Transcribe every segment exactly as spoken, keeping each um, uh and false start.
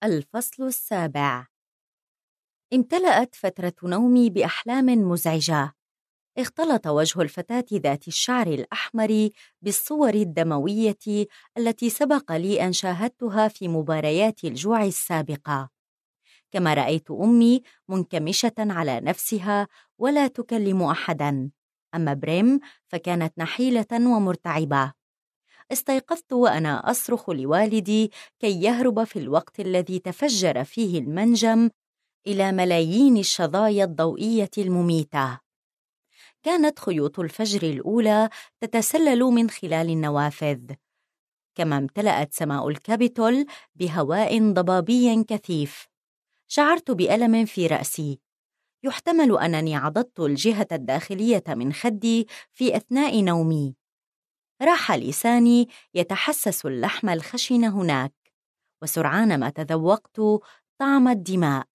الفصل السابع. امتلأت فترة نومي بأحلام مزعجة. اختلط وجه الفتاة ذات الشعر الأحمر بالصور الدموية التي سبق لي أن شاهدتها في مباريات الجوع السابقة، كما رأيت أمي منكمشة على نفسها ولا تكلم أحداً. أما بريم فكانت نحيلة ومرتعبة. استيقظت وأنا أصرخ لوالدي كي يهرب في الوقت الذي تفجر فيه المنجم إلى ملايين الشظايا الضوئية المميتة. كانت خيوط الفجر الأولى تتسلل من خلال النوافذ، كما امتلأت سماء الكابيتول بهواء ضبابي كثيف. شعرت بألم في رأسي، يحتمل أنني عضدت الجهة الداخلية من خدي في أثناء نومي. راح لساني يتحسس اللحم الخشن هناك، وسرعان ما تذوقت طعم الدماء.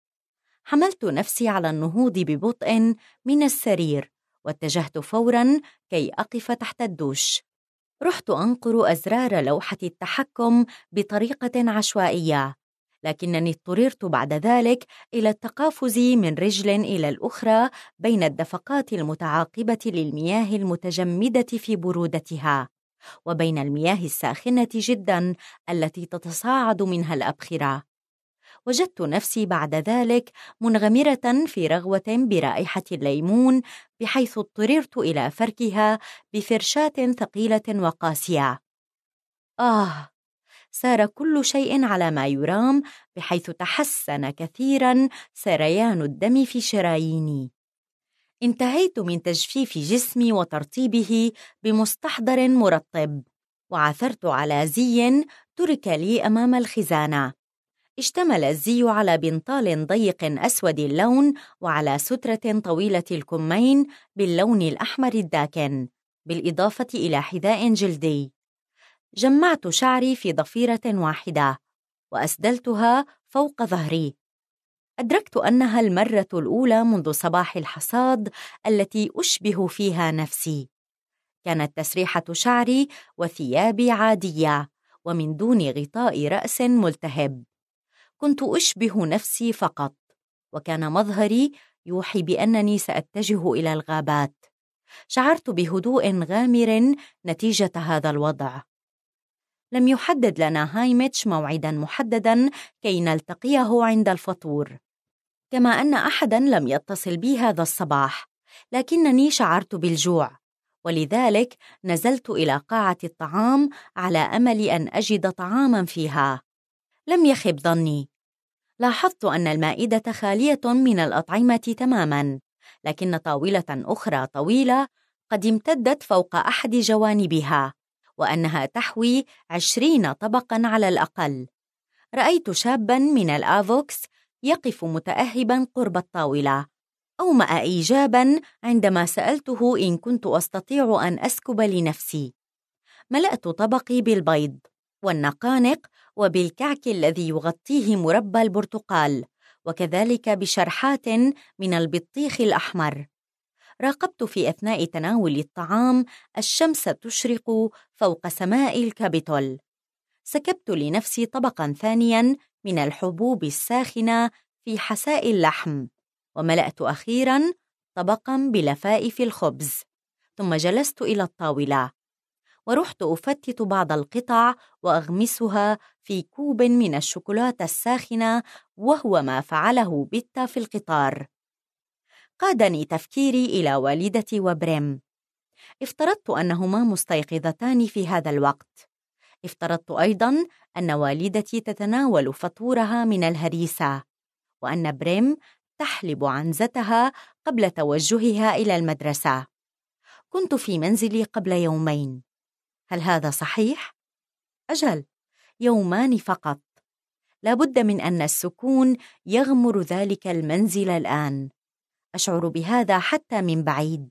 حملت نفسي على النهوض ببطء من السرير، واتجهت فوراً كي أقف تحت الدوش. رحت أنقر أزرار لوحة التحكم بطريقة عشوائية، لكنني اضطررت بعد ذلك إلى التقافز من رجل إلى الأخرى بين الدفقات المتعاقبة للمياه المتجمدة في برودتها، وبين المياه الساخنة جداً التي تتصاعد منها الأبخرة. وجدت نفسي بعد ذلك منغمرة في رغوة برائحة الليمون، بحيث اضطررت إلى فركها بفرشاة ثقيلة وقاسية. آه، سار كل شيء على ما يرام، بحيث تحسن كثيراً سريان الدم في شراييني. انتهيت من تجفيف جسمي وترطيبه بمستحضر مرطب، وعثرت على زي ترك لي أمام الخزانة. اشتمل الزي على بنطال ضيق أسود اللون، وعلى سترة طويلة الكمين باللون الأحمر الداكن، بالإضافة إلى حذاء جلدي. جمعت شعري في ضفيرة واحدة وأسدلتها فوق ظهري. أدركت أنها المرة الأولى منذ صباح الحصاد التي أشبه فيها نفسي. كانت تسريحة شعري وثيابي عادية، ومن دون غطاء رأس ملتهب. كنت أشبه نفسي فقط، وكان مظهري يوحي بأنني سأتجه إلى الغابات. شعرت بهدوء غامر نتيجة هذا الوضع. لم يحدد لنا هايميتش موعداً محدداً كي نلتقيه عند الفطور، كما أن أحداً لم يتصل بي هذا الصباح، لكنني شعرت بالجوع، ولذلك نزلت إلى قاعة الطعام على أمل أن أجد طعاماً فيها. لم يخب ظني. لاحظت أن المائدة خالية من الأطعمة تماماً، لكن طاولة أخرى طويلة قد امتدت فوق أحد جوانبها، وأنها تحوي عشرين طبقاً على الأقل. رأيت شاباً من الآفوكس يقف متأهباً قرب الطاولة. أومأ إيجاباً عندما سألته إن كنت أستطيع أن أسكب لنفسي. ملأت طبقي بالبيض والنقانق وبالكعك الذي يغطيه مربى البرتقال، وكذلك بشرحات من البطيخ الأحمر. راقبت في أثناء تناول الطعام الشمس تشرق فوق سماء الكابيتول. سكبت لنفسي طبقاً ثانياً من الحبوب الساخنة في حساء اللحم، وملأت أخيراً طبقاً بلفائف الخبز. ثم جلست إلى الطاولة، ورحت أفتت بعض القطع وأغمسها في كوب من الشوكولاتة الساخنة، وهو ما فعله بيتا في القطار. قادني تفكيري إلى والدتي وبريم. افترضت أنهما مستيقظتان في هذا الوقت. افترضت أيضاً أن والدتي تتناول فطورها من الهريسة، وأن بريم تحلب عنزتها قبل توجهها إلى المدرسة. كنت في منزلي قبل يومين. هل هذا صحيح؟ أجل، يومان فقط. لابد من أن السكون يغمر ذلك المنزل الآن. أشعر بهذا حتى من بعيد.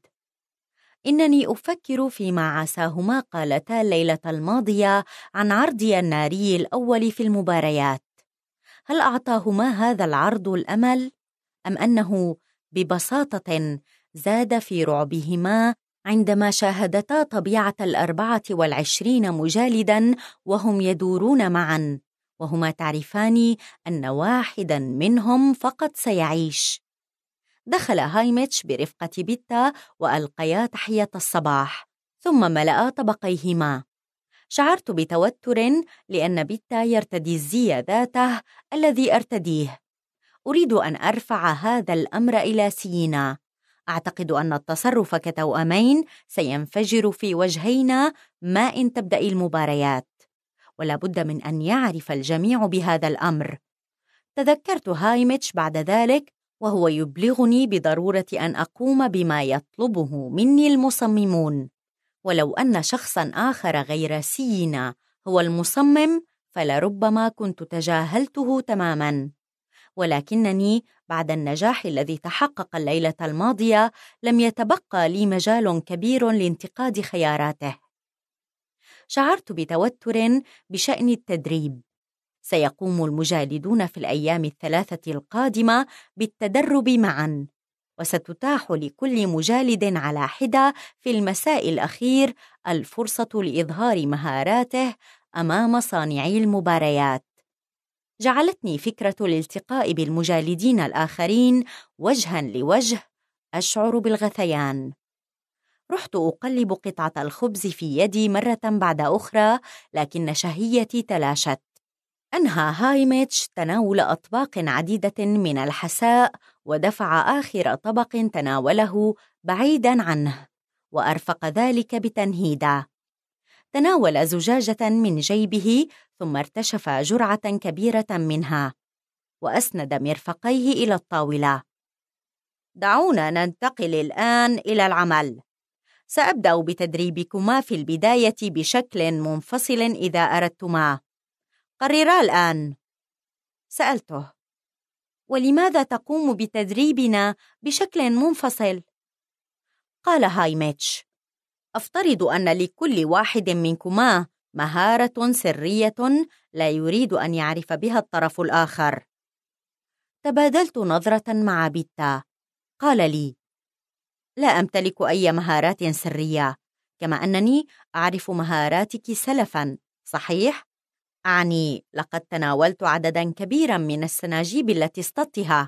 إنني أفكر فيما عساهما قالتا الليلة الماضية عن عرضي الناري الأول في المباريات. هل أعطاهما هذا العرض الأمل؟ أم أنه ببساطة زاد في رعبهما عندما شاهدتا طبيعة الأربعة والعشرين مجالداً وهم يدورون معاً، وهما تعرفان أن واحداً منهم فقط سيعيش. دخل هايميتش برفقة بيتا وألقيا تحية الصباح، ثم ملأ طبقيهما. شعرت بتوتر لأن بيتا يرتدي الزي ذاته الذي أرتديه. أريد أن أرفع هذا الأمر إلى سينا. أعتقد أن التصرف كتوأمين سينفجر في وجهينا ما إن تبدأ المباريات، ولا بد من أن يعرف الجميع بهذا الأمر. تذكرت هايميتش بعد ذلك وهو يبلغني بضرورة أن أقوم بما يطلبه مني المصممون، ولو أن شخصاً آخر غير سينا هو المصمم فلربما كنت تجاهلته تماماً. ولكنني بعد النجاح الذي تحقق الليلة الماضية لم يتبقى لي مجال كبير لانتقاد خياراته. شعرت بتوتر بشأن التدريب. سيقوم المجالدون في الأيام الثلاثة القادمة بالتدرب معاً، وستتاح لكل مجالد على حدة في المساء الأخير الفرصة لإظهار مهاراته أمام صانعي المباريات. جعلتني فكرة الالتقاء بالمجالدين الآخرين وجهاً لوجه أشعر بالغثيان. رحت أقلب قطعة الخبز في يدي مرة بعد أخرى، لكن شهيتي تلاشت. أنهى هايميتش تناول أطباق عديدة من الحساء ودفع آخر طبق تناوله بعيداً عنه، وأرفق ذلك بتنهيدة. تناول زجاجة من جيبه ثم ارتشف جرعة كبيرة منها وأسند مرفقيه إلى الطاولة. دعونا ننتقل الآن إلى العمل. سأبدأ بتدريبكما في البداية بشكل منفصل إذا أردتما. قررا الآن. سألته: ولماذا تقوم بتدريبنا بشكل منفصل؟ قال هايميتش: أفترض أن لكل واحد منكما مهارة سرية لا يريد أن يعرف بها الطرف الآخر. تبادلت نظرة مع بيتا. قال لي: لا أمتلك أي مهارات سرية، كما أنني أعرف مهاراتك سلفاً، صحيح؟ أعني لقد تناولت عدداً كبيراً من السناجيب التي اصطدتها.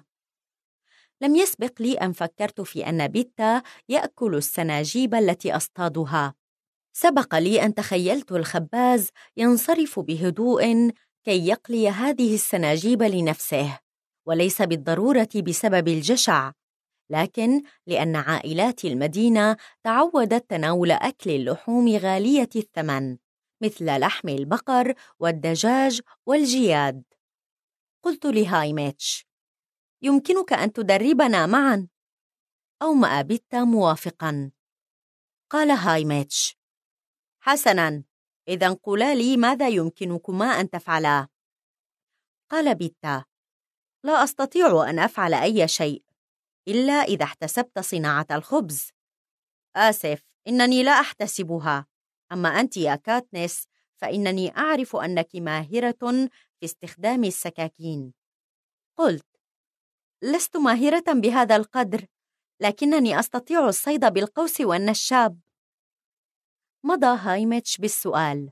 لم يسبق لي أن فكرت في أن بيتا يأكل السناجيب التي أصطادها. سبق لي أن تخيلت الخباز ينصرف بهدوء كي يقلي هذه السناجيب لنفسه، وليس بالضرورة بسبب الجشع، لكن لأن عائلات المدينة تعودت تناول أكل اللحوم غالية الثمن مثل لحم البقر والدجاج والجياد. قلت لهايميتش: يمكنك أن تدربنا معاً؟ أومأ بيتا موافقاً. قال هايميتش: حسناً، إذن قولا لي ماذا يمكنكما أن تفعلا. قال بيتا: لا أستطيع أن أفعل أي شيء إلا إذا احتسبت صناعة الخبز. آسف، إنني لا أحتسبها. أما أنت يا كاتنس فإنني أعرف أنك ماهرة في استخدام السكاكين. قلت: لست ماهرة بهذا القدر، لكنني أستطيع الصيد بالقوس والنشاب. مضى هايميتش بالسؤال: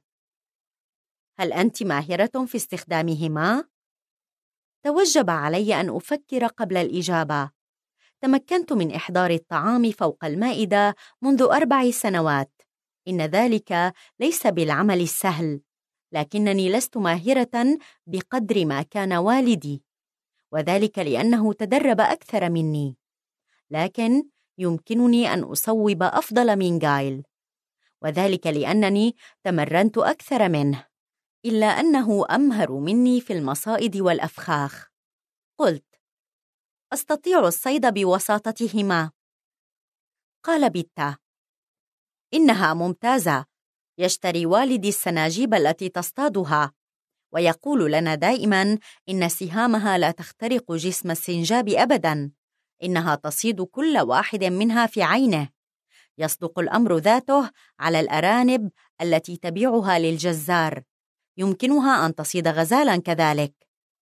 هل أنت ماهرة في استخدامهما؟ توجب علي أن أفكر قبل الإجابة. تمكنت من إحضار الطعام فوق المائدة منذ أربع سنوات. إن ذلك ليس بالعمل السهل، لكنني لست ماهرة بقدر ما كان والدي، وذلك لأنه تدرب أكثر مني. لكن يمكنني أن أصوب أفضل من غايل، وذلك لأنني تمرنت أكثر منه، إلا أنه أمهر مني في المصائد والأفخاخ. قلت: أستطيع الصيد بوساطتهما. قال بيتا: إنها ممتازة. يشتري والدي السناجيب التي تصطادها، ويقول لنا دائماً إن سهامها لا تخترق جسم السنجاب أبداً، إنها تصيد كل واحد منها في عينه. يصدق الأمر ذاته على الأرانب التي تبيعها للجزار، يمكنها أن تصيد غزالاً كذلك.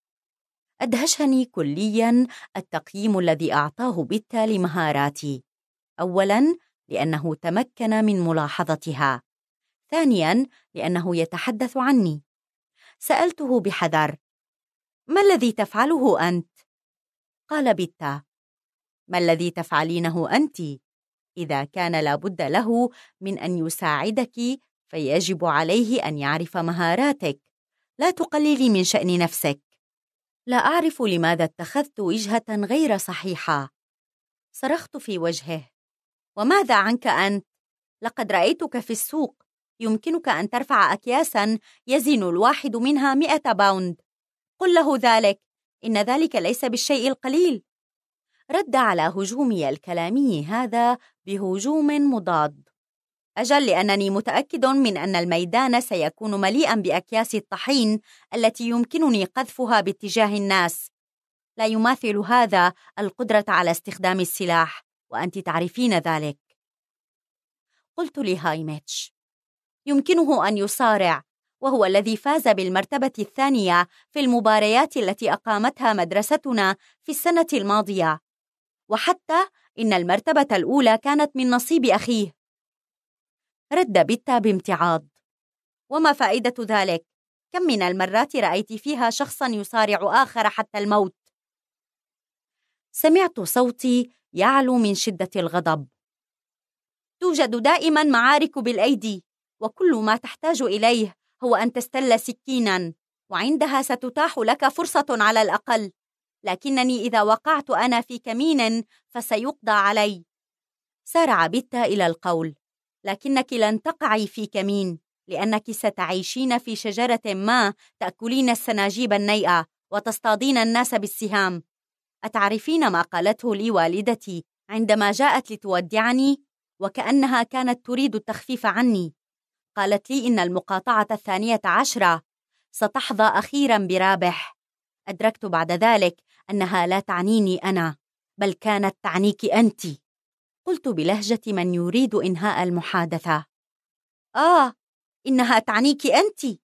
أدهشني كلياً التقييم الذي أعطاه بيتا لمهاراتي. أولاً لأنه تمكن من ملاحظتها، ثانياً لأنه يتحدث عني. سألته بحذر: ما الذي تفعله أنت؟ قال بيتا: ما الذي تفعلينه أنت؟ إذا كان لابد له من أن يساعدك فيجب عليه أن يعرف مهاراتك، لا تقللي من شأن نفسك. لا أعرف لماذا اتخذت وجهة غير صحيحة. صرخت في وجهه: وماذا عنك أنت؟ لقد رأيتك في السوق، يمكنك أن ترفع أكياساً يزن الواحد منها مئة باوند. قل له ذلك، إن ذلك ليس بالشيء القليل. رد على هجومي الكلامي هذا بهجوم مضاد: أجل، لأنني متأكد من أن الميدان سيكون مليئاً بأكياس الطحين التي يمكنني قذفها باتجاه الناس. لا يماثل هذا القدرة على استخدام السلاح، وأنت تعرفين ذلك. قلت لهايميتش: يمكنه أن يصارع، وهو الذي فاز بالمرتبة الثانية في المباريات التي أقامتها مدرستنا في السنة الماضية، وحتى إن المرتبة الأولى كانت من نصيب أخيه. رد بيتا بامتعاض: وما فائدة ذلك؟ كم من المرات رأيت فيها شخصاً يصارع آخر حتى الموت؟ سمعت صوتي يعلو من شدة الغضب: توجد دائماً معارك بالأيدي، وكل ما تحتاج إليه هو أن تستل سكيناً، وعندها ستتاح لك فرصة على الأقل. لكنني إذا وقعت أنا في كمين فسيقضى علي. سارع بيتا إلى القول: لكنك لن تقعي في كمين، لأنك ستعيشين في شجرة ما، تأكلين السناجيب النيئة وتصطادين الناس بالسهام. أتعرفين ما قالته لي والدتي عندما جاءت لتودعني؟ وكأنها كانت تريد التخفيف عني. قالت لي إن المقاطعة الثانية عشرة ستحظى أخيراً برابح. أدركت بعد ذلك أنها لا تعنيني أنا، بل كانت تعنيك أنت. قلت بلهجة من يريد إنهاء المحادثة: آه، إنها تعنيك أنت.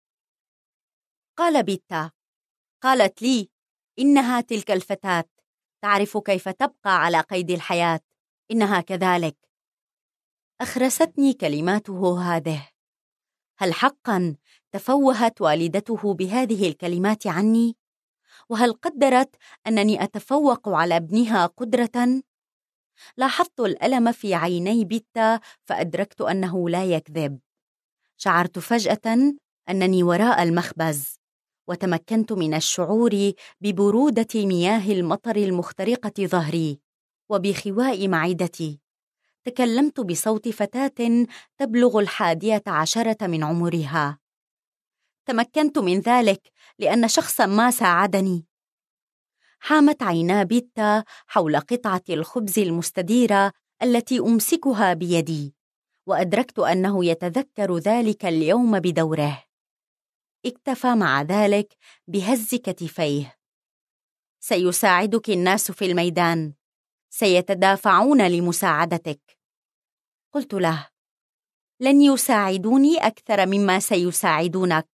قال بيتا: قالت لي إنها تلك الفتاة تعرف كيف تبقى على قيد الحياة، إنها كذلك. أخرستني كلماته هذه. هل حقاً تفوهت والدته بهذه الكلمات عني؟ وهل قدرت أنني أتفوق على ابنها قدرة؟ لاحظت الألم في عيني بيتا فأدركت أنه لا يكذب. شعرت فجأة أنني وراء المخبز، وتمكنت من الشعور ببرودة مياه المطر المخترقة ظهري وبخواء معدتي. تكلمت بصوت فتاة تبلغ الحادية عشرة من عمرها. تمكنت من ذلك لأن شخصاً ما ساعدني. حامت عينا بيتا حول قطعة الخبز المستديرة التي أمسكها بيدي، وأدركت أنه يتذكر ذلك اليوم بدوره. اكتفى مع ذلك بهز كتفيه. سيساعدك الناس في الميدان، سيتدافعون لمساعدتك. قلت له: لن يساعدوني أكثر مما سيساعدونك.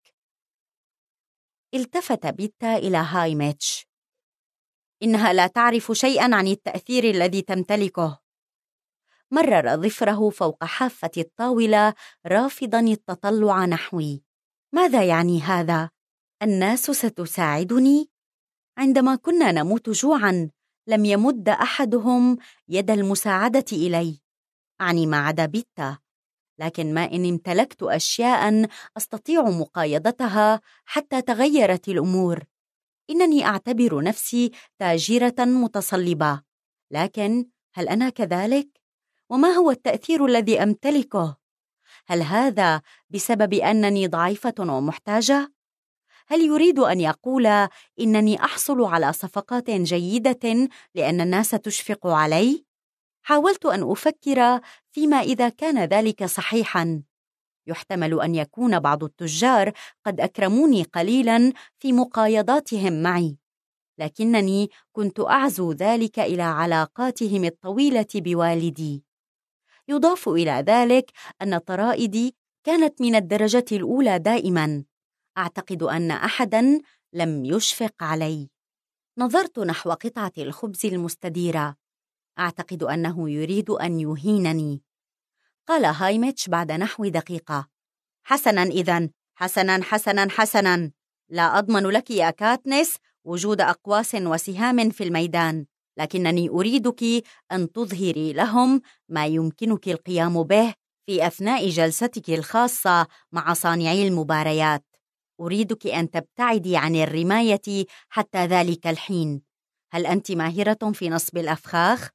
التفت بيتا إلى هايميتش: إنها لا تعرف شيئاً عن التأثير الذي تمتلكه. مرر ظفره فوق حافة الطاولة رافضاً التطلع نحوي. ماذا يعني هذا؟ الناس ستساعدني؟ عندما كنا نموت جوعاً لم يمد أحدهم يد المساعدة إلي، أعني ما عدا بيتا. لكن ما إن امتلكت أشياء أستطيع مقايضتها حتى تغيرت الأمور. إنني أعتبر نفسي تاجرة متصلبة، لكن هل أنا كذلك؟ وما هو التأثير الذي أمتلكه؟ هل هذا بسبب أنني ضعيفة ومحتاجة؟ هل يريد أن يقول إنني أحصل على صفقات جيدة لأن الناس تشفق علي؟ حاولت أن أفكر فيما إذا كان ذلك صحيحاً. يحتمل أن يكون بعض التجار قد أكرموني قليلاً في مقايضاتهم معي، لكنني كنت أعزو ذلك إلى علاقاتهم الطويلة بوالدي. يضاف إلى ذلك أن طرائدي كانت من الدرجة الأولى دائماً. أعتقد أن أحداً لم يشفق علي. نظرت نحو قطعة الخبز المستديرة. أعتقد أنه يريد أن يهينني. قال هايميتش بعد نحو دقيقة: حسناً إذن، حسناً حسناً حسناً، لا أضمن لك يا كاتنس وجود أقواس وسهام في الميدان، لكنني أريدك أن تظهري لهم ما يمكنك القيام به في أثناء جلستك الخاصة مع صانعي المباريات. أريدك أن تبتعدي عن الرماية حتى ذلك الحين. هل أنت ماهرة في نصب الأفخاخ؟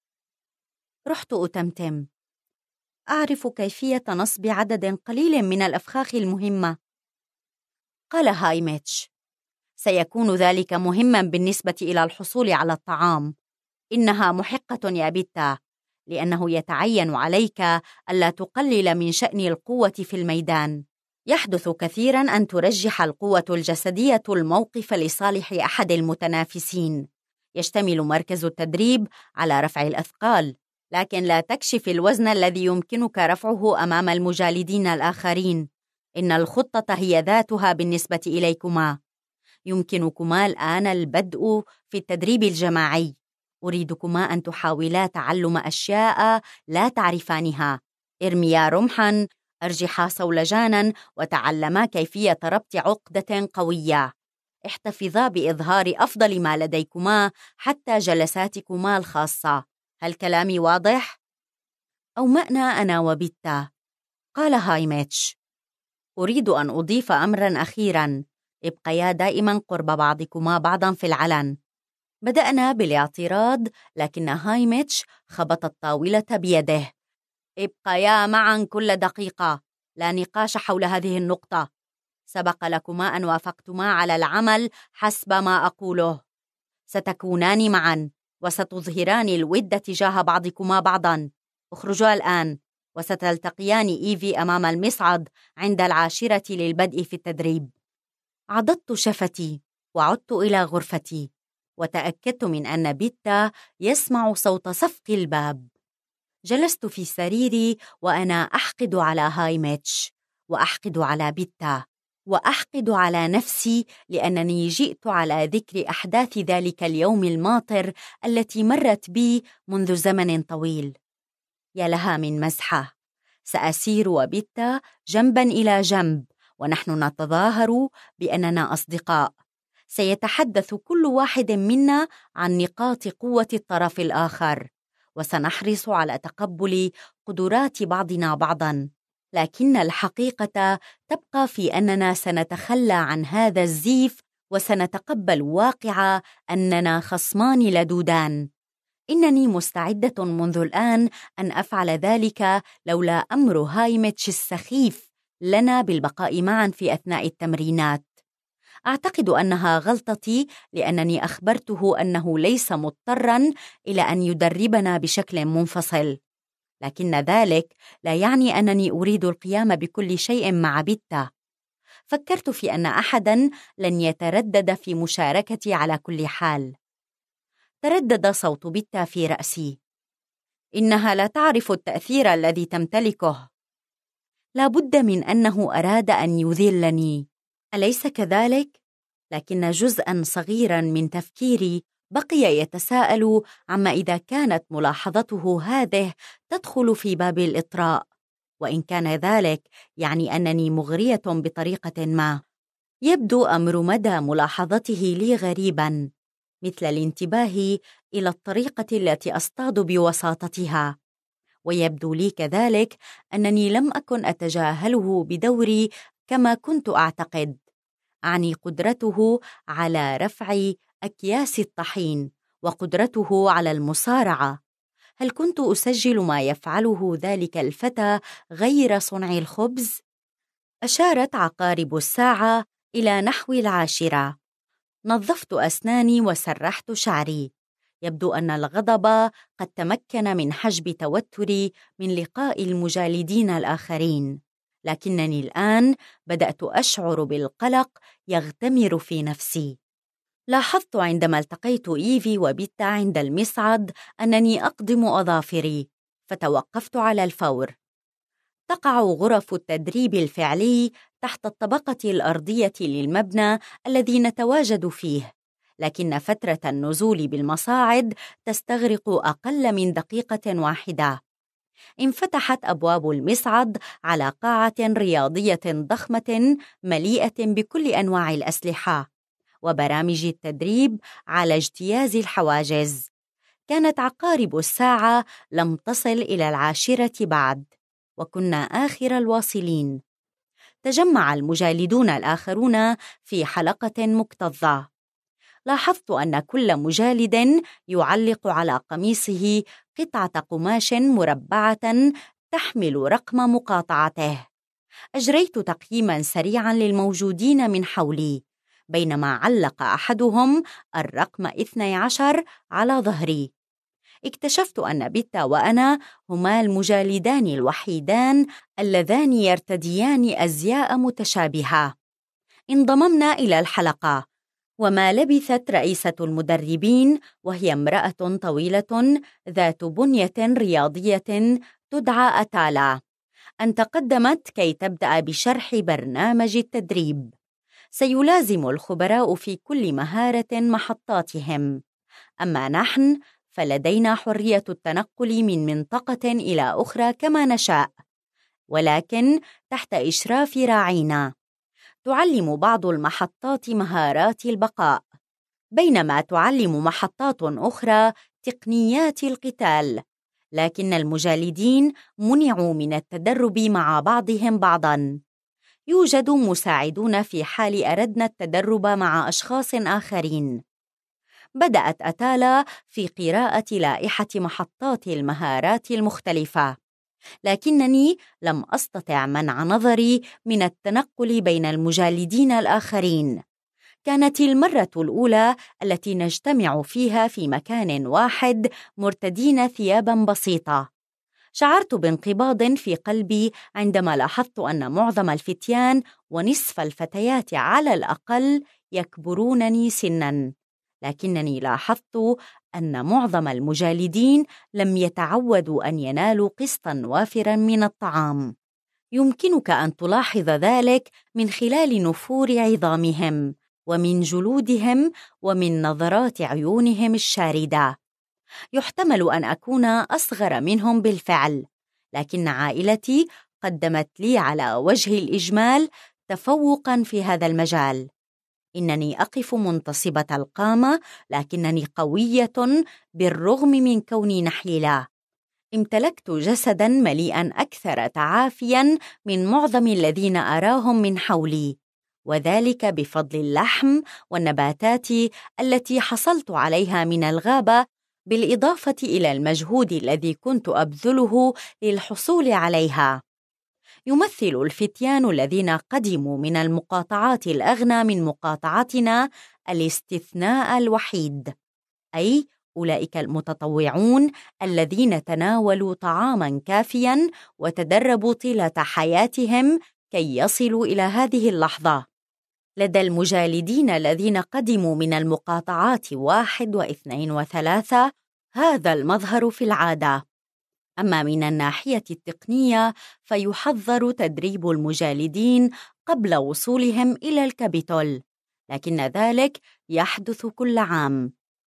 رحت أتمتم. أعرف كيفية نصب عدد قليل من الأفخاخ المهمة. قال هايميتش: سيكون ذلك مهما بالنسبة إلى الحصول على الطعام. إنها محقة يا بيتا، لأنه يتعين عليك ألا تقلل من شأن القوة في الميدان. يحدث كثيراً أن ترجح القوة الجسدية الموقف لصالح أحد المتنافسين. يشتمل مركز التدريب على رفع الأثقال، لكن لا تكشف الوزن الذي يمكنك رفعه أمام المجالدين الآخرين. إن الخطة هي ذاتها بالنسبة إليكما. يمكنكما الآن البدء في التدريب الجماعي. أريدكما أن تحاولا تعلم أشياء لا تعرفانها. ارميا رمحاً، أرجحا صولجاناً، وتعلما كيفية ربط عقدة قوية. احتفظا بإظهار أفضل ما لديكما حتى جلساتكما الخاصة. هل كلامي واضح؟ أومأنا أنا وبيتا. قال هايميتش: أريد أن أضيف أمراً أخيراً. ابقيا دائماً قرب بعضكما بعضاً في العلن. بدأنا بالاعتراض، لكن هايميتش خبط الطاولة بيده. ابقيا معاً كل دقيقة. لا نقاش حول هذه النقطة. سبق لكما أن وافقتما على العمل حسب ما أقوله. ستكونان معاً وستظهران الود تجاه بعضكما بعضاً. اخرجا الآن، وستلتقيان إيفي أمام المصعد عند العاشرة للبدء في التدريب. عضدت شفتي وعدت إلى غرفتي، وتأكدت من أن بيتا يسمع صوت صفق الباب. جلست في سريري وأنا أحقد على هايميتش، وأحقد على بيتا، وأحقد على نفسي، لأنني جئت على ذكر أحداث ذلك اليوم الماطر التي مرت بي منذ زمن طويل. يا لها من مزحة. سأسير وبيتا جنبا إلى جنب، ونحن نتظاهر بأننا أصدقاء. سيتحدث كل واحد منا عن نقاط قوة الطرف الآخر، وسنحرص على تقبل قدرات بعضنا بعضاً. لكن الحقيقة تبقى في أننا سنتخلى عن هذا الزيف، وسنتقبل واقع أننا خصمان لدودان. إنني مستعدة منذ الآن أن أفعل ذلك لولا أمر هايميتش السخيف لنا بالبقاء معا في أثناء التمرينات. أعتقد أنها غلطتي، لأنني أخبرته أنه ليس مضطراً إلى أن يدربنا بشكل منفصل، لكن ذلك لا يعني أنني أريد القيام بكل شيء مع بيتا. فكرت في أن أحداً لن يتردد في مشاركتي على كل حال. تردد صوت بيتا في رأسي. إنها لا تعرف التأثير الذي تمتلكه. لا بد من أنه أراد أن يذلني، أليس كذلك؟ لكن جزءاً صغيراً من تفكيري بقي يتساءل عما إذا كانت ملاحظته هذه تدخل في باب الإطراء، وإن كان ذلك يعني أنني مغرية بطريقة ما. يبدو أمر مدى ملاحظته لي غريباً، مثل الانتباه إلى الطريقة التي أصطاد بوساطتها. ويبدو لي كذلك أنني لم أكن أتجاهله بدوري كما كنت أعتقد. أعني قدرته على رفع أكياس الطحين، وقدرته على المصارعة. هل كنت أسجل ما يفعله ذلك الفتى غير صنع الخبز؟ أشارت عقارب الساعة إلى نحو العاشرة. نظفت أسناني وسرحت شعري. يبدو أن الغضب قد تمكن من حجب توتري من لقاء المجالدين الآخرين، لكنني الآن بدأت أشعر بالقلق يغتمر في نفسي. لاحظت عندما التقيت إيفي وبيتا عند المصعد أنني أقضم أظافري، فتوقفت على الفور. تقع غرف التدريب الفعلي تحت الطبقة الأرضية للمبنى الذي نتواجد فيه، لكن فترة النزول بالمصاعد تستغرق أقل من دقيقة واحدة. انفتحت أبواب المصعد على قاعة رياضية ضخمة مليئة بكل أنواع الأسلحة وبرامج التدريب على اجتياز الحواجز. كانت عقارب الساعة لم تصل إلى العاشرة بعد، وكنا آخر الواصلين. تجمع المجالدون الآخرون في حلقة مكتظة. لاحظت أن كل مجالد يعلق على قميصه قطعة قماش مربعة تحمل رقم مقاطعته. أجريت تقييماً سريعاً للموجودين من حولي، بينما علق أحدهم الرقم اثني عشر على ظهري. اكتشفت أن بيتا وأنا هما المجالدان الوحيدان اللذان يرتديان أزياء متشابهة. انضممنا إلى الحلقة، وما لبثت رئيسة المدربين، وهي امرأة طويلة ذات بنية رياضية تدعى أتالا، أن تقدمت كي تبدأ بشرح برنامج التدريب. سيلازم الخبراء في كل مهارة محطاتهم، أما نحن فلدينا حرية التنقل من منطقة إلى أخرى كما نشاء، ولكن تحت إشراف راعينا. تعلم بعض المحطات مهارات البقاء، بينما تعلم محطات أخرى تقنيات القتال، لكن المجالدين منعوا من التدرب مع بعضهم بعضاً. يوجد مساعدون في حال أردنا التدرب مع أشخاص آخرين. بدأت أتالا في قراءة لائحة محطات المهارات المختلفة، لكنني لم أستطع منع نظري من التنقل بين المجالدين الآخرين. كانت المرة الأولى التي نجتمع فيها في مكان واحد مرتدين ثياباً بسيطة. شعرت بانقباض في قلبي عندما لاحظت أن معظم الفتيان ونصف الفتيات على الأقل يكبرونني سناً، لكنني لاحظت أن معظم المجالدين لم يتعودوا أن ينالوا قسطاً وافراً من الطعام. يمكنك أن تلاحظ ذلك من خلال نفور عظامهم، ومن جلودهم، ومن نظرات عيونهم الشاردة. يحتمل أن أكون أصغر منهم بالفعل، لكن عائلتي قدمت لي على وجه الإجمال تفوقاً في هذا المجال. إنني أقف منتصبة القامة، لكنني قوية بالرغم من كوني نحيلة. امتلكت جسداً مليئاً أكثر تعافياً من معظم الذين أراهم من حولي، وذلك بفضل اللحم والنباتات التي حصلت عليها من الغابة، بالإضافة إلى المجهود الذي كنت أبذله للحصول عليها. يمثل الفتيان الذين قدموا من المقاطعات الأغنى من مقاطعتنا الاستثناء الوحيد، أي أولئك المتطوعون الذين تناولوا طعاماً كافياً وتدربوا طيلة حياتهم كي يصلوا إلى هذه اللحظة. لدى المجالدين الذين قدموا من المقاطعات واحد واثنين وثلاثة هذا المظهر في العادة. أما من الناحية التقنية فيحظر تدريب المجالدين قبل وصولهم إلى الكابيتول، لكن ذلك يحدث كل عام.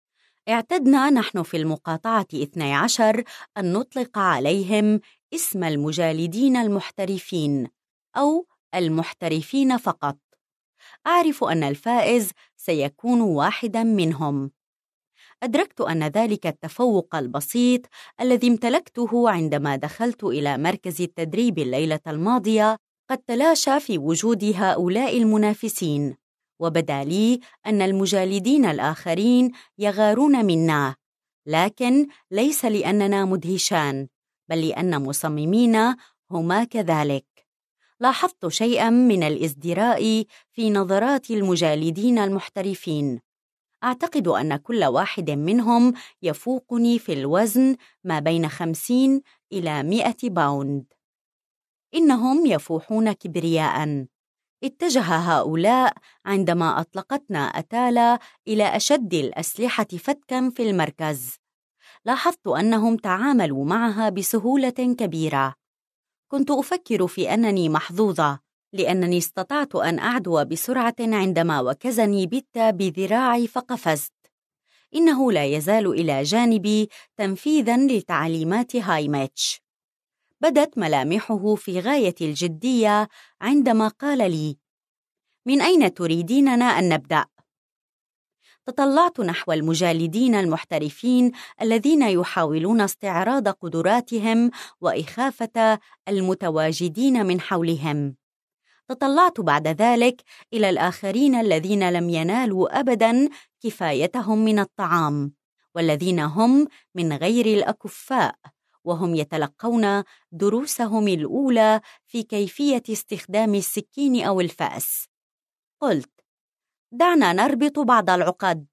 اعتدنا نحن في المقاطعة اثني عشر أن نطلق عليهم اسم المجالدين المحترفين أو المحترفين فقط. أعرف أن الفائز سيكون واحداً منهم. أدركت أن ذلك التفوق البسيط الذي امتلكته عندما دخلت إلى مركز التدريب الليلة الماضية قد تلاشى في وجود هؤلاء المنافسين، وبدا لي أن المجالدين الآخرين يغارون منا، لكن ليس لأننا مدهشان، بل لأن مصممين هما كذلك. لاحظت شيئاً من الازدراء في نظرات المجالدين المحترفين. أعتقد أن كل واحد منهم يفوقني في الوزن ما بين خمسين إلى مئة باوند. إنهم يفوحون كبرياءً. اتجه هؤلاء عندما أطلقتنا أتالا إلى أشد الأسلحة فتكاً في المركز. لاحظت أنهم تعاملوا معها بسهولة كبيرة. كنت أفكر في أنني محظوظة، لأنني استطعت أن أعدو بسرعة عندما وكزني بيتا بذراعي فقفزت. إنه لا يزال إلى جانبي تنفيذاً لتعليمات هايميتش. بدت ملامحه في غاية الجدية عندما قال لي: من أين تريديننا أن نبدأ؟ تطلعت نحو المجالدين المحترفين الذين يحاولون استعراض قدراتهم وإخافة المتواجدين من حولهم. تطلعت بعد ذلك إلى الآخرين الذين لم ينالوا أبداً كفايتهم من الطعام، والذين هم من غير الأكفاء، وهم يتلقون دروسهم الأولى في كيفية استخدام السكين أو الفأس. قلت: دعنا نربط بعض العقد.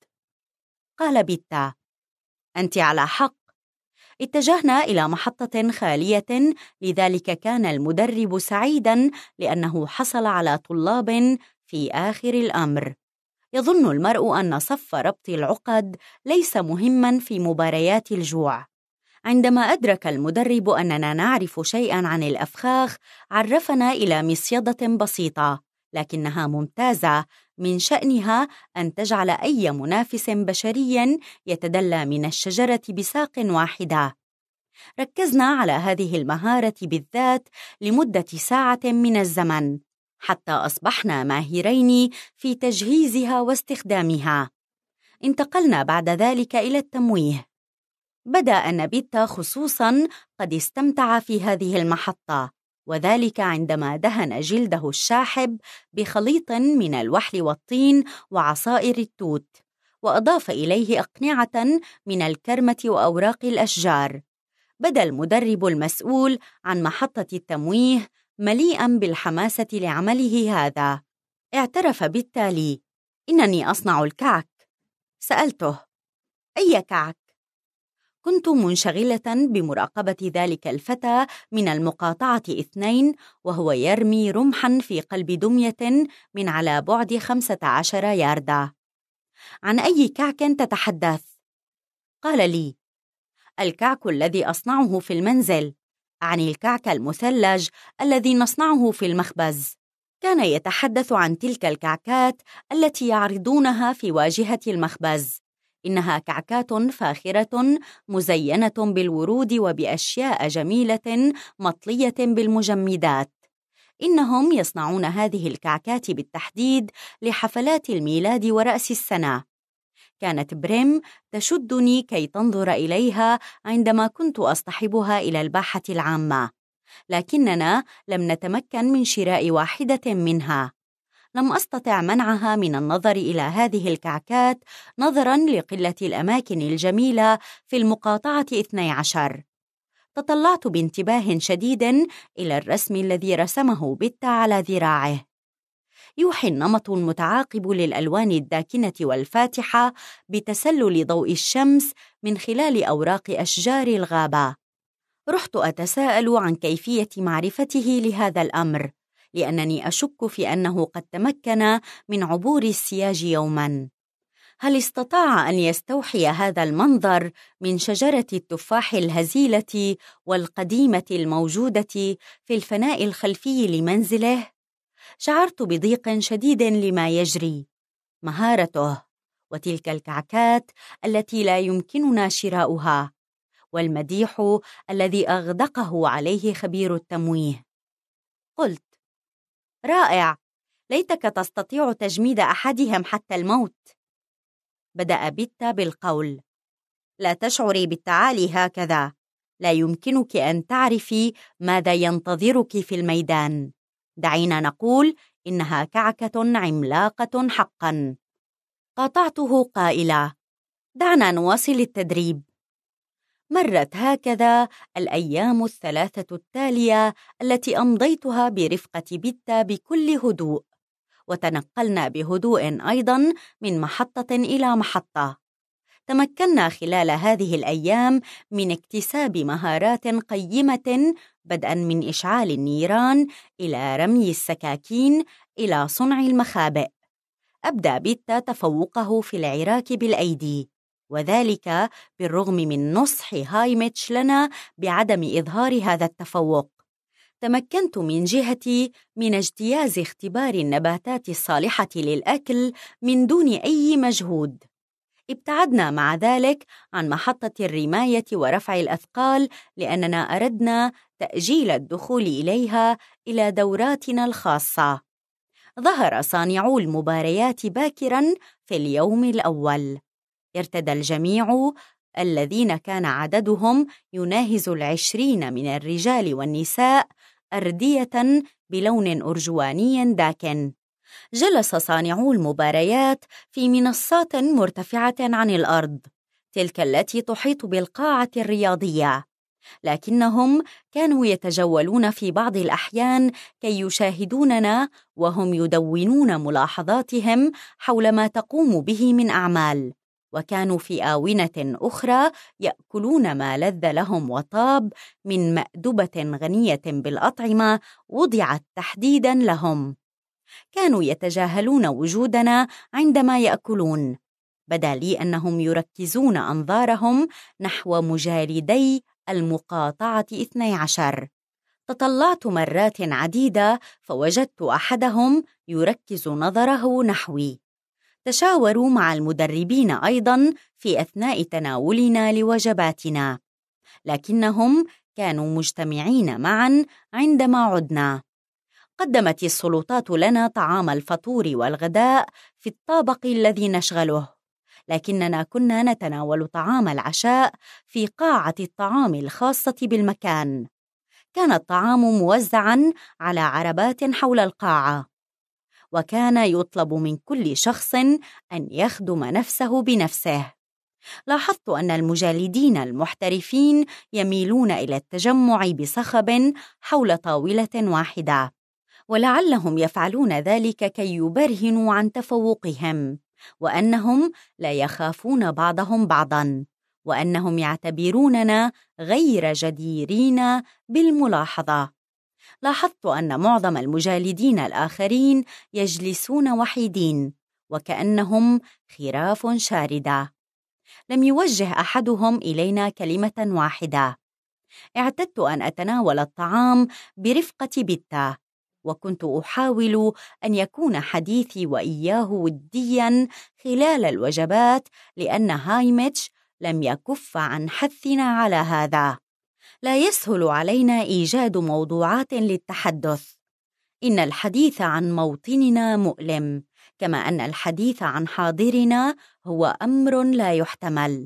قال بيتا: أنت على حق. اتجهنا إلى محطة خالية، لذلك كان المدرب سعيداً لأنه حصل على طلاب في آخر الأمر. يظن المرء أن صف ربط العقد ليس مهماً في مباريات الجوع. عندما أدرك المدرب أننا نعرف شيئاً عن الأفخاخ، عرفنا إلى مصيدة بسيطة لكنها ممتازة من شأنها أن تجعل أي منافس بشري يتدلى من الشجرة بساق واحدة. ركزنا على هذه المهارة بالذات لمدة ساعة من الزمن، حتى أصبحنا ماهرين في تجهيزها واستخدامها. انتقلنا بعد ذلك إلى التمويه. بدأ أن بيتا خصوصاً قد استمتع في هذه المحطة، وذلك عندما دهن جلده الشاحب بخليط من الوحل والطين وعصائر التوت، وأضاف إليه أقنعة من الكرمة وأوراق الأشجار. بدأ المدرب المسؤول عن محطة التمويه مليئاً بالحماسة لعمله هذا. اعترف بالتالي: إنني أصنع الكعك. سألته: أي كعك؟ كنت منشغلة بمراقبة ذلك الفتى من المقاطعة اثنين وهو يرمي رمحاً في قلب دمية من على بعد خمسة عشر ياردة. عن أي كعك تتحدث؟ قال لي: الكعك الذي أصنعه في المنزل، أعني الكعك المثلج الذي نصنعه في المخبز. كان يتحدث عن تلك الكعكات التي يعرضونها في واجهة المخبز. إنها كعكات فاخرة مزينة بالورود وبأشياء جميلة مطلية بالمجمدات. إنهم يصنعون هذه الكعكات بالتحديد لحفلات الميلاد ورأس السنة. كانت بريم تشدني كي تنظر إليها عندما كنت أصطحبها إلى الباحة العامة، لكننا لم نتمكن من شراء واحدة منها. لم أستطع منعها من النظر إلى هذه الكعكات نظراً لقلة الأماكن الجميلة في المقاطعة اثني عشر. تطلعت بانتباه شديد إلى الرسم الذي رسمه بيتا على ذراعه. يوحي النمط المتعاقب للألوان الداكنة والفاتحة بتسلل ضوء الشمس من خلال أوراق أشجار الغابة. رحت أتساءل عن كيفية معرفته لهذا الأمر، لأنني أشك في أنه قد تمكن من عبور السياج يوماً. هل استطاع أن يستوحي هذا المنظر من شجرة التفاح الهزيلة والقديمة الموجودة في الفناء الخلفي لمنزله؟ شعرت بضيق شديد لما يجري. مهارته، وتلك الكعكات التي لا يمكننا شراؤها، والمديح الذي أغدقه عليه خبير التمويه. قلت: رائع، ليتك تستطيع تجميد أحدهم حتى الموت. بدأ بيتا بالقول: لا تشعري بالتعالي هكذا، لا يمكنك أن تعرفي ماذا ينتظرك في الميدان. دعينا نقول إنها كعكة عملاقة حقاً. قاطعته قائلة: دعنا نواصل التدريب. مرت هكذا الأيام الثلاثة التالية التي أمضيتها برفقة بيتا بكل هدوء، وتنقلنا بهدوء أيضاً من محطة إلى محطة. تمكنا خلال هذه الأيام من اكتساب مهارات قيمة، بدءاً من إشعال النيران إلى رمي السكاكين إلى صنع المخابئ. أبدى بيتا تفوقه في العراك بالأيدي، وذلك بالرغم من نصح هايميتش لنا بعدم إظهار هذا التفوق. تمكنت من جهتي من اجتياز اختبار النباتات الصالحة للأكل من دون أي مجهود. ابتعدنا مع ذلك عن محطة الرماية ورفع الأثقال لأننا أردنا تأجيل الدخول إليها إلى دوراتنا الخاصة. ظهر صانعو المباريات باكراً في اليوم الأول. ارتدى الجميع الذين كان عددهم يناهز العشرين من الرجال والنساء أردية بلون أرجواني داكن. جلس صانعو المباريات في منصات مرتفعة عن الأرض، تلك التي تحيط بالقاعة الرياضية، لكنهم كانوا يتجولون في بعض الأحيان كي يشاهدوننا وهم يدونون ملاحظاتهم حول ما تقوم به من أعمال، وكانوا في آونة أخرى يأكلون ما لذ لهم وطاب من مأدبة غنية بالأطعمة وضعت تحديداً لهم. كانوا يتجاهلون وجودنا عندما يأكلون. بدا لي أنهم يركزون أنظارهم نحو مجالدي المقاطعة اثني عشر. تطلعت مرات عديدة فوجدت أحدهم يركز نظره نحوي. تشاوروا مع المدربين أيضاً في أثناء تناولنا لوجباتنا، لكنهم كانوا مجتمعين معاً عندما عدنا. قدمت السلطات لنا طعام الفطور والغداء في الطابق الذي نشغله، لكننا كنا نتناول طعام العشاء في قاعة الطعام الخاصة بالمكان. كان الطعام موزعاً على عربات حول القاعة، وكان يطلب من كل شخص أن يخدم نفسه بنفسه. لاحظت أن المجالدين المحترفين يميلون إلى التجمع بصخب حول طاولة واحدة، ولعلهم يفعلون ذلك كي يبرهنوا عن تفوقهم، وأنهم لا يخافون بعضهم بعضاً، وأنهم يعتبروننا غير جديرين بالملاحظة. لاحظت أن معظم المجالدين الآخرين يجلسون وحيدين وكأنهم خراف شاردة. لم يوجه أحدهم إلينا كلمة واحدة. اعتدت أن أتناول الطعام برفقة بيتا، وكنت أحاول أن يكون حديثي وإياه ودياً خلال الوجبات، لأن هايميتش لم يكف عن حثنا على هذا. لا يسهل علينا إيجاد موضوعات للتحدث. إن الحديث عن موطننا مؤلم، كما أن الحديث عن حاضرنا هو أمر لا يحتمل.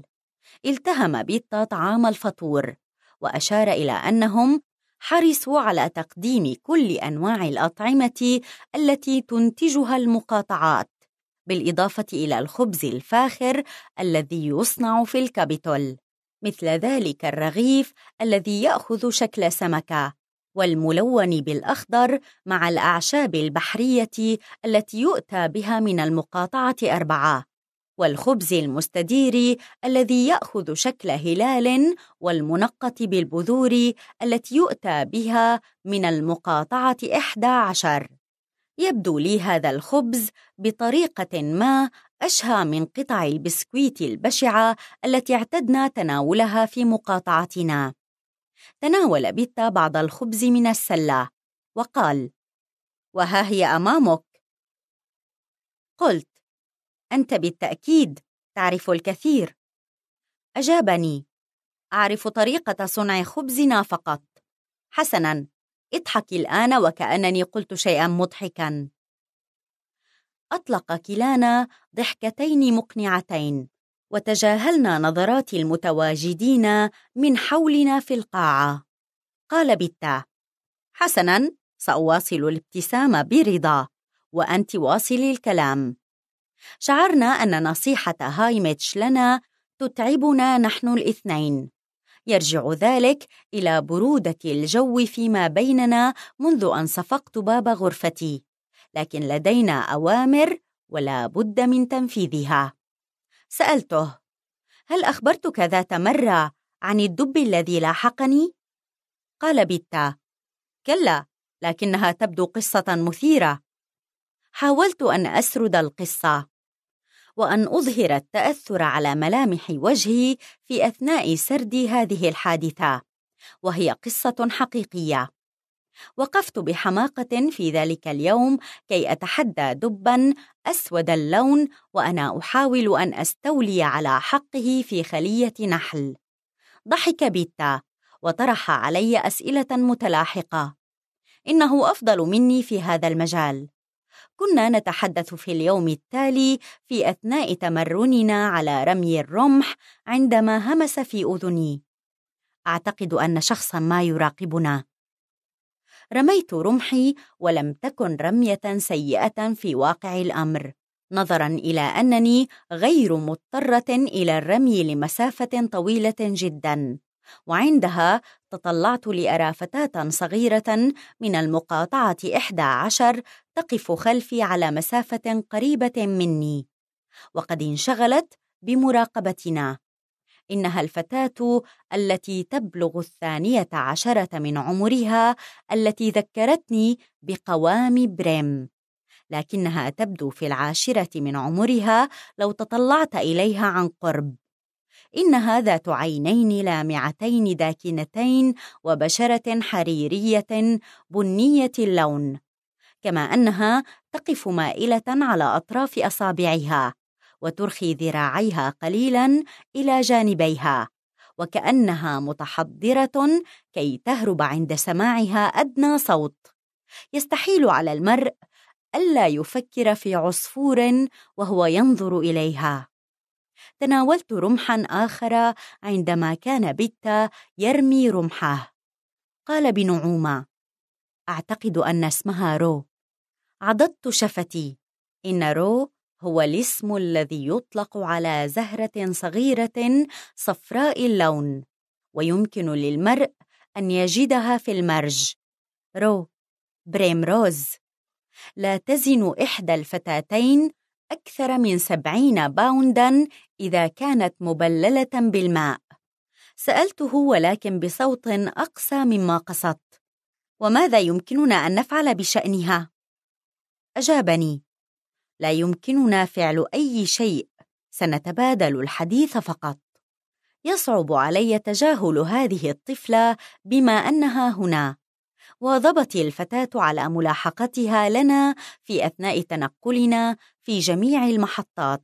التهم بيتا طعام الفطور، وأشار إلى أنهم حرصوا على تقديم كل أنواع الأطعمة التي تنتجها المقاطعات، بالإضافة إلى الخبز الفاخر الذي يصنع في الكابيتول، مثل ذلك الرغيف الذي يأخذ شكل سمكة، والملون بالأخضر مع الأعشاب البحرية التي يؤتى بها من المقاطعة أربعة، والخبز المستدير الذي يأخذ شكل هلال، والمنقط بالبذور التي يؤتى بها من المقاطعة إحدى عشر. يبدو لي هذا الخبز بطريقة ما أشهى من قطع البسكويت البشعة التي اعتدنا تناولها في مقاطعتنا. تناول بيتا بعض الخبز من السلة وقال: وها هي أمامك. قلت: أنت بالتأكيد تعرف الكثير. أجابني: أعرف طريقة صنع خبزنا فقط. حسناً، اضحك الآن وكأنني قلت شيئاً مضحكاً. أطلق كلانا ضحكتين مقنعتين، وتجاهلنا نظرات المتواجدين من حولنا في القاعة. قال بيتا: حسناً، سأواصل الابتسام برضا، وأنت واصلي الكلام. شعرنا أن نصيحة هايميتش لنا تتعبنا نحن الاثنين. يرجع ذلك إلى برودة الجو فيما بيننا منذ أن صفقت باب غرفتي، لكن لدينا أوامر ولا بد من تنفيذها. سألته: هل أخبرتك ذات مرة عن الدب الذي لاحقني؟ قال بيتا: كلا، لكنها تبدو قصة مثيرة. حاولت أن أسرد القصة وأن أظهر التأثر على ملامح وجهي في أثناء سرد هذه الحادثة، وهي قصة حقيقية. وقفت بحماقة في ذلك اليوم كي أتحدى دباً أسود اللون وأنا أحاول أن أستولي على حقه في خلية نحل. ضحك بيتا وطرح علي أسئلة متلاحقة. إنه أفضل مني في هذا المجال. كنا نتحدث في اليوم التالي في أثناء تمرننا على رمي الرمح عندما همس في أذني: أعتقد أن شخصاً ما يراقبنا. رميت رمحي ولم تكن رمية سيئة في واقع الأمر، نظراً إلى أنني غير مضطرة إلى الرمي لمسافة طويلة جداً. وعندها تطلعت لأرى فتاة صغيرة من المقاطعة إحدى عشر تقف خلفي على مسافة قريبة مني، وقد انشغلت بمراقبتنا. إنها الفتاة التي تبلغ الثانية عشرة من عمرها، التي ذكرتني بقوام بريم، لكنها تبدو في العاشرة من عمرها لو تطلعت إليها عن قرب. إنها ذات عينين لامعتين داكنتين وبشرة حريرية بنية اللون، كما أنها تقف مائلة على أطراف أصابعها وترخي ذراعيها قليلاً إلى جانبيها، وكأنها متحضرة كي تهرب عند سماعها أدنى صوت. يستحيل على المرء ألا يفكر في عصفور وهو ينظر إليها. تناولت رمحاً آخر عندما كان بيتا يرمي رمحه. قال بنعومة: أعتقد أن اسمها رو. عضدت شفتي. إن رو هو الاسم الذي يطلق على زهرة صغيرة صفراء اللون، ويمكن للمرء أن يجدها في المرج. رو بريمروز. لا تزن إحدى الفتاتين أكثر من سبعين باونداً إذا كانت مبللة بالماء. سألته ولكن بصوت أقسى مما قصدت: وماذا يمكننا أن نفعل بشأنها؟ أجابني: لا يمكننا فعل أي شيء، سنتبادل الحديث فقط. يصعب علي تجاهل هذه الطفلة بما أنها هنا. واظبت الفتاة على ملاحقتها لنا في أثناء تنقلنا في جميع المحطات.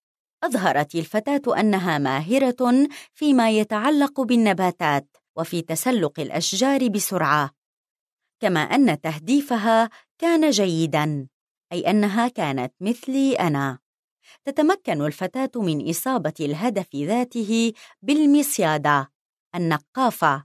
أظهرت الفتاة أنها ماهرة فيما يتعلق بالنباتات وفي تسلق الأشجار بسرعة، كما أن تهديفها كان جيداً، أي أنها كانت مثلي أنا. تتمكن الفتاة من إصابة الهدف ذاته بالمصيادة النقافة،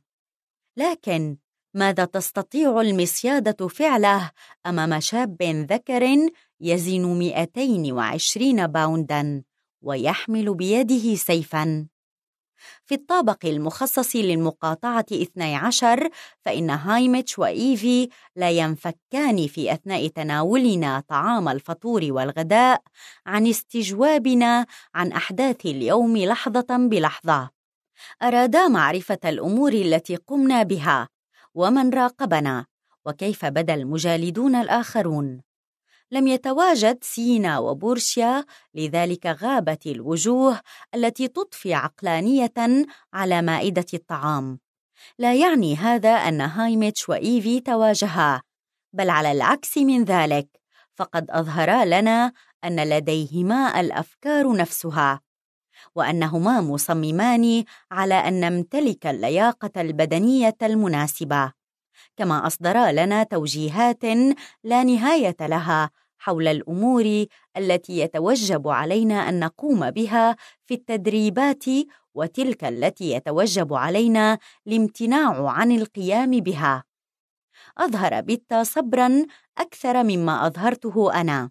لكن ماذا تستطيع المصيادة فعله أمام شاب ذكر يزن مئتين وعشرين باونداً ويحمل بيده سيفاً؟ في الطابق المخصص للمقاطعة اثني عشر، فإن هايميتش وإيفي لا ينفكان في أثناء تناولنا طعام الفطور والغداء عن استجوابنا عن أحداث اليوم لحظة بلحظة. أرادا معرفة الأمور التي قمنا بها ومن راقبنا وكيف بدا المجالدون الآخرون. لم يتواجد سينا وبورشيا، لذلك غابت الوجوه التي تضفي عقلانية على مائدة الطعام. لا يعني هذا أن هايميتش وإيفي تواجها، بل على العكس من ذلك، فقد أظهرا لنا أن لديهما الأفكار نفسها، وأنهما مصممان على أن نمتلك اللياقة البدنية المناسبة، كما أصدرا لنا توجيهات لا نهاية لها حول الأمور التي يتوجب علينا أن نقوم بها في التدريبات، وتلك التي يتوجب علينا الامتناع عن القيام بها. أظهر بيتا صبراً أكثر مما أظهرته أنا،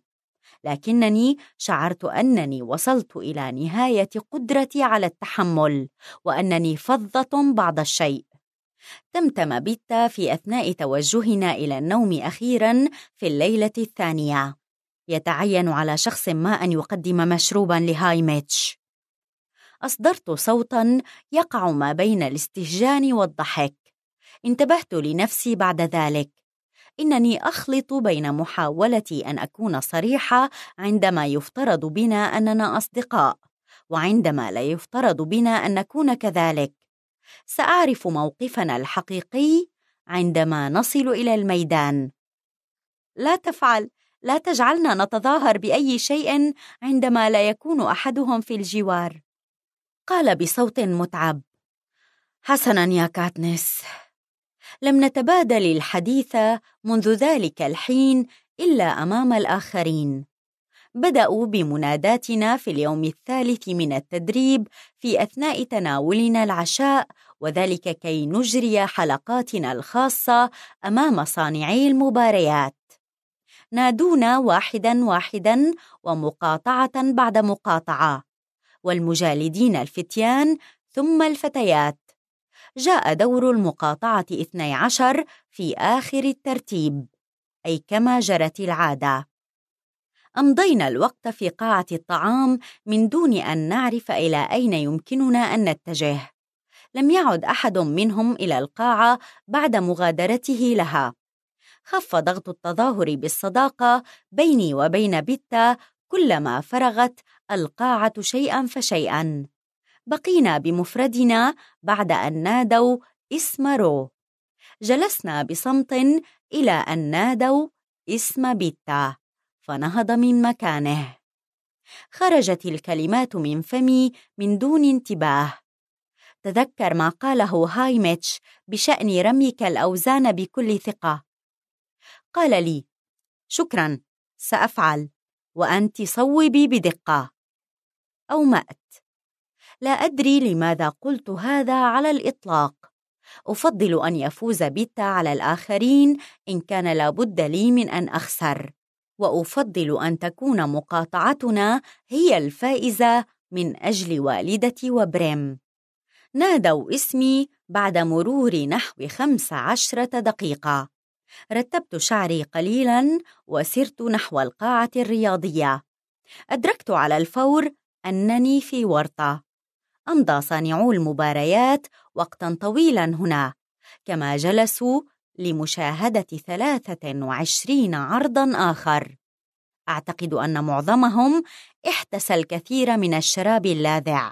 لكنني شعرت أنني وصلت إلى نهاية قدرتي على التحمل، وأنني فظة بعض الشيء. تمتم بيتا في أثناء توجهنا إلى النوم أخيراً في الليلة الثانية: يتعين على شخص ما أن يقدم مشروباً لهايميتش. أصدرت صوتاً يقع ما بين الاستهجان والضحك. انتبهت لنفسي بعد ذلك. إنني أخلط بين محاولتي أن أكون صريحة عندما يفترض بنا أننا أصدقاء، وعندما لا يفترض بنا أن نكون كذلك. سأعرف موقفنا الحقيقي عندما نصل إلى الميدان. لا تفعل، لا تجعلنا نتظاهر بأي شيء عندما لا يكون أحدهم في الجوار. قال بصوت متعب: حسناً يا كاتنس. لم نتبادل الحديث منذ ذلك الحين إلا أمام الآخرين. بدأوا بمناداتنا في اليوم الثالث من التدريب في أثناء تناولنا العشاء، وذلك كي نجري حلقاتنا الخاصة أمام صانعي المباريات. نادونا واحداً واحداً ومقاطعة بعد مقاطعة، والمجالدين الفتيان ثم الفتيات. جاء دور المقاطعة اثني عشر في آخر الترتيب، أي كما جرت العادة. أمضينا الوقت في قاعة الطعام من دون أن نعرف إلى أين يمكننا أن نتجه. لم يعد أحد منهم إلى القاعة بعد مغادرته لها. خف ضغط التظاهر بالصداقة بيني وبين بيتا كلما فرغت القاعة شيئاً فشيئاً. بقينا بمفردنا بعد أن نادوا اسم رو. جلسنا بصمت إلى أن نادوا اسم بيتا، فنهض من مكانه. خرجت الكلمات من فمي من دون انتباه. تذكر ما قاله هايميتش بشأن رميك الأوزان بكل ثقة. قال لي: شكراً، سأفعل، وأنت صوبي بدقة. أومأت. لا أدري لماذا قلت هذا على الإطلاق. أفضل أن يفوز بيتا على الآخرين إن كان لابد لي من أن أخسر، وأفضل أن تكون مقاطعتنا هي الفائزة من أجل والدتي وبريم. نادوا اسمي بعد مرور نحو خمس عشرة دقيقة. رتبت شعري قليلاً وسرت نحو القاعة الرياضية. أدركت على الفور أنني في ورطة. أمضى صانعو المباريات وقتاً طويلاً هنا، كما جلسوا لمشاهدة ثلاثة وعشرين عرضاً آخر. أعتقد أن معظمهم احتسى الكثير من الشراب اللاذع،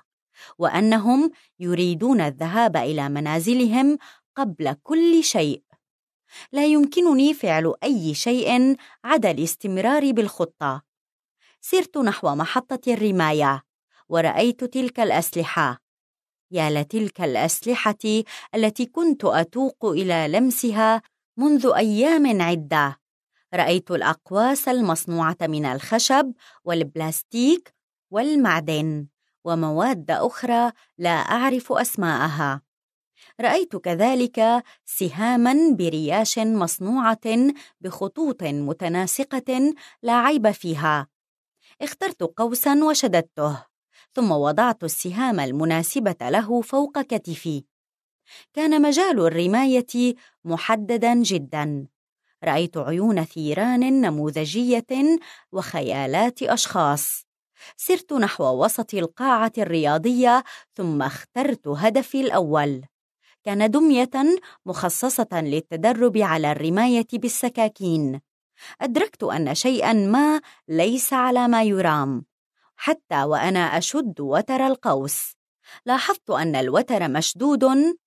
وأنهم يريدون الذهاب إلى منازلهم قبل كل شيء. لا يمكنني فعل أي شيء عدا الاستمرار بالخطة. سرت نحو محطة الرماية ورأيت تلك الأسلحة. يا لتلك الأسلحة التي كنت أتوق إلى لمسها منذ أيام عدة. رأيت الأقواس المصنوعة من الخشب والبلاستيك والمعدن ومواد أخرى لا أعرف أسماءها. رأيت كذلك سهاماً برياش مصنوعة بخطوط متناسقة لا عيب فيها. اخترت قوساً وشددته، ثم وضعت السهام المناسبة له فوق كتفي. كان مجال الرماية محدداً جداً. رأيت عيون ثيران نموذجية وخيالات أشخاص. سرت نحو وسط القاعة الرياضية، ثم اخترت هدفي الأول. كان دمية مخصصة للتدرب على الرماية بالسكاكين. أدركت أن شيئاً ما ليس على ما يرام، حتى وأنا أشد وتر القوس. لاحظت أن الوتر مشدود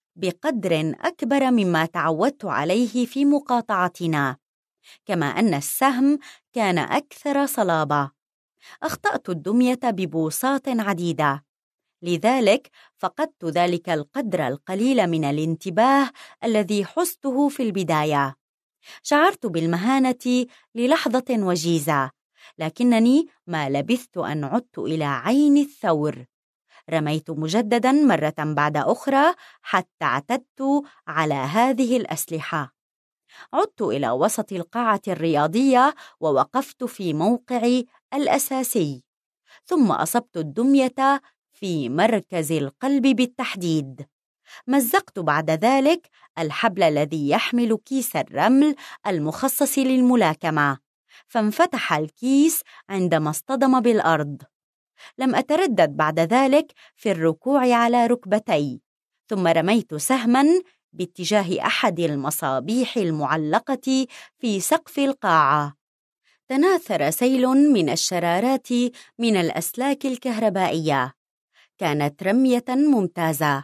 بقدر أكبر مما تعودت عليه في مقاطعتنا، كما أن السهم كان أكثر صلابة. أخطأت الدمية ببوصات عديدة، لذلك فقدت ذلك القدر القليل من الانتباه الذي حزته في البداية. شعرت بالمهانة للحظة وجيزة، لكنني ما لبثت أن عدت إلى عين الثور. رميت مجدداً مرة بعد أخرى حتى اعتدت على هذه الأسلحة. عدت إلى وسط القاعة الرياضية ووقفت في موقعي الأساسي، ثم أصبت الدمية في مركز القلب بالتحديد. مزقت بعد ذلك الحبل الذي يحمل كيس الرمل المخصص للملاكمة، فانفتح الكيس عندما اصطدم بالأرض. لم أتردد بعد ذلك في الركوع على ركبتي، ثم رميت سهماً باتجاه أحد المصابيح المعلقة في سقف القاعة. تناثر سيل من الشرارات من الأسلاك الكهربائية. كانت رمية ممتازة.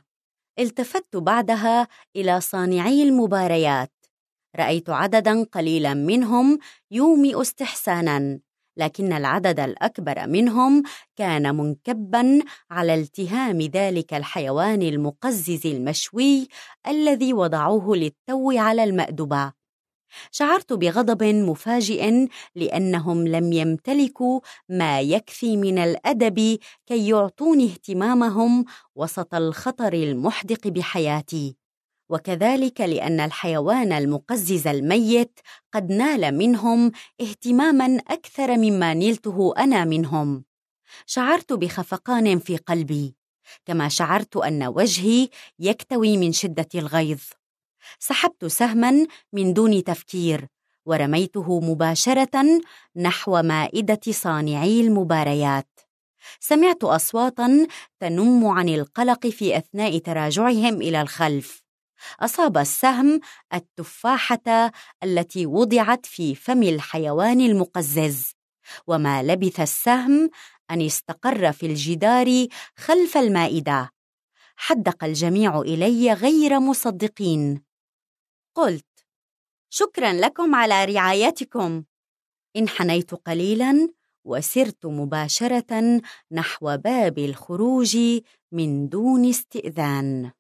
التفت بعدها إلى صانعي المباريات. رأيت عدداً قليلاً منهم يومئ استحساناً، لكن العدد الأكبر منهم كان منكباً على التهام ذلك الحيوان المقزز المشوي الذي وضعوه للتو على المأدبة. شعرت بغضب مفاجئ لأنهم لم يمتلكوا ما يكفي من الأدب كي يعطوني اهتمامهم وسط الخطر المحدق بحياتي، وكذلك لأن الحيوان المقزز الميت قد نال منهم اهتماماً أكثر مما نلته أنا منهم. شعرت بخفقان في قلبي، كما شعرت أن وجهي يكتوي من شدة الغيظ. سحبت سهماً من دون تفكير ورميته مباشرة نحو مائدة صانعي المباريات. سمعت أصواتاً تنم عن القلق في أثناء تراجعهم إلى الخلف. أصاب السهم التفاحة التي وضعت في فم الحيوان المقزز، وما لبث السهم أن استقر في الجدار خلف المائدة. حدق الجميع إلي غير مصدقين. قلت: شكراً لكم على رعايتكم. انحنيت قليلاً وسرت مباشرة نحو باب الخروج من دون استئذان.